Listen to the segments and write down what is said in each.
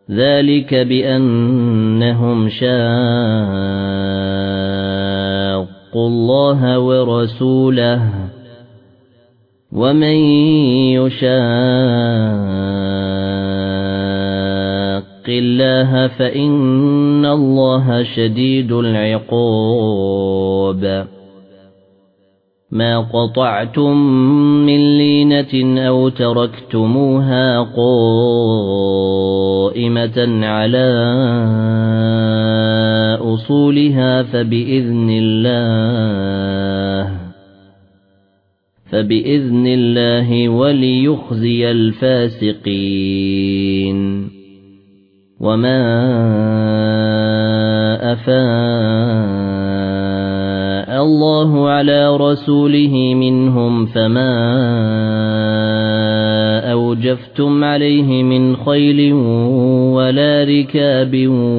ذلك بأنهم شاقوا الله ورسوله ومن يشاق الله فإن الله شديد العقاب ما قطعتم من لينة أو تركتموها قائمة على أصولها فبإذن الله وليخزي الفاسقين وما أفاء الله على رسوله منهم فما أوجفتم عليه من خيل ولا ركاب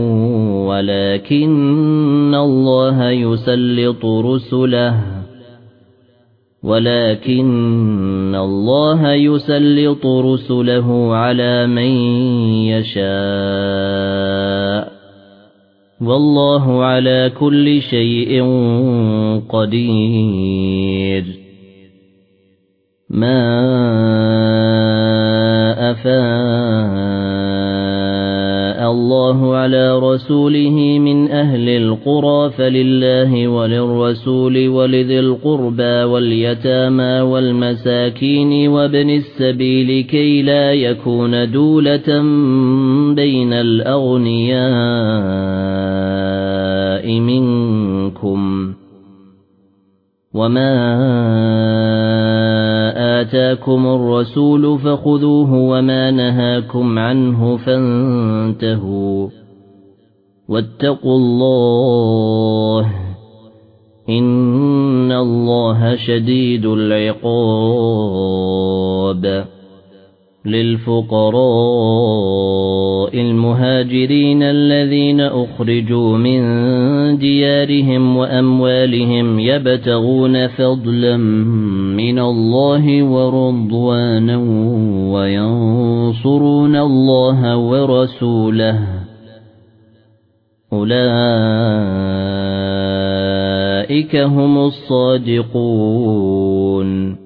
ولكن الله يسلط رسله على من يشاء والله على كل شيء قدير ما أفاء الله على رسوله من أهل القرى فلله وللرسول ولذي القربى واليتامى والمساكين وابن السبيل كي لا يكون دولة بين الأغنياء منكم وما آتاكم الرسول فخذوه وما نهاكم عنه فانتهوا واتقوا الله إن الله شديد العقاب للفقراء المهاجرين الذين أخرجوا من ديارهم وأموالهم يبتغون فضلا من الله ورضوانا وينصرون الله ورسوله أولئك هم الصادقون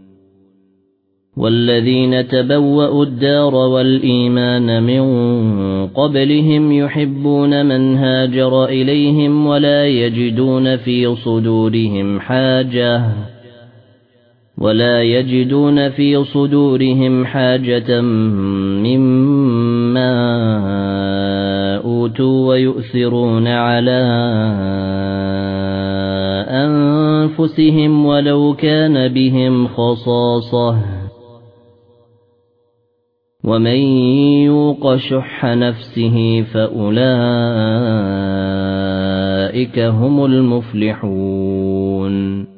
والذين تبوأوا الدار والإيمان من قبلهم يحبون من هاجر إليهم ولا يجدون في صدورهم حاجة مما أوتوا ويؤثرون على أنفسهم ولو كان بهم خصاصة ومن يوق شح نفسه فأولئك هم المفلحون